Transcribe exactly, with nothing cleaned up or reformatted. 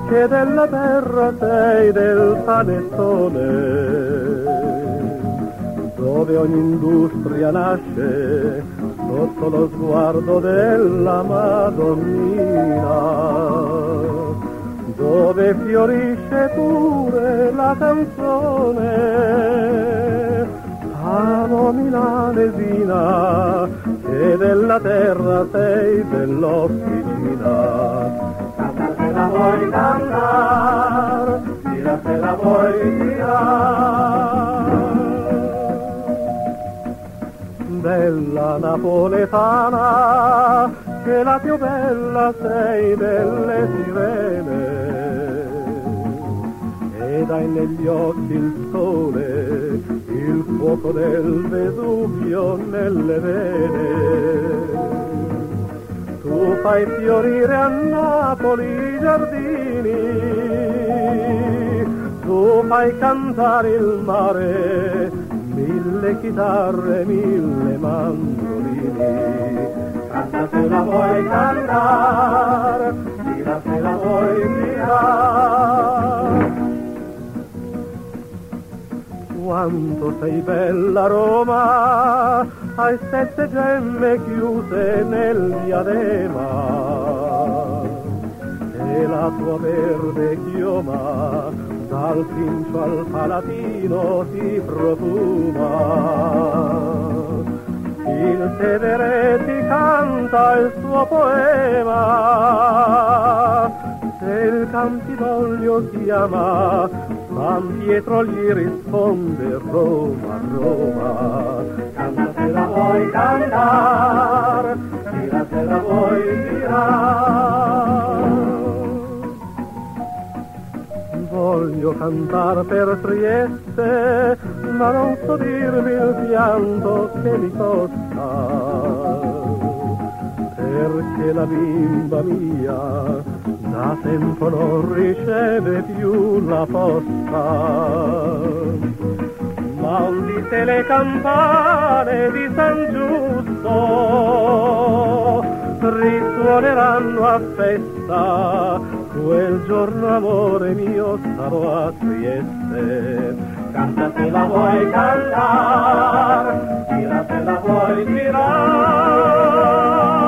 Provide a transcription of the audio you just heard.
che della terra sei del panettone, dove ogni industria nasce sotto lo sguardo della Madonnina, dove fiorisce pure la canzone. Amo milanesina, che della terra sei dell'officina. Canta se la vuoi cantar, tira se la vuoi tirar. Bella napoletana, che la più bella sei delle sirene, ed hai negli occhi il sole, il fuoco del Vesuvio nelle vene. Tu fai fiorire a Napoli i giardini, tu fai cantare il mare, mille chitarre, mille mandolini. Canta se la vuoi cantar, tira se la vuoi tirar. Quanto sei bella Roma, hai sette gemme chiuse nel diadema, e la tua verde chioma dal Pincio al Palatino si profuma. Il Tevere ti canta il suo poema, se il Campidoglio chiama, San Pietro gli risponde Roma, Roma. Canta se la vuoi cantar, tira se la vuoi tirar. Voglio cantar per Trieste, ma non so dirvi il pianto che mi costa, perché la bimba mia da tempo non riceve più la posta. Ma udite le campane di San Giusto, risuoneranno a festa, quel giorno amore mio sarò a Trieste. Canta se la vuoi cantar, tira se la vuoi tirar.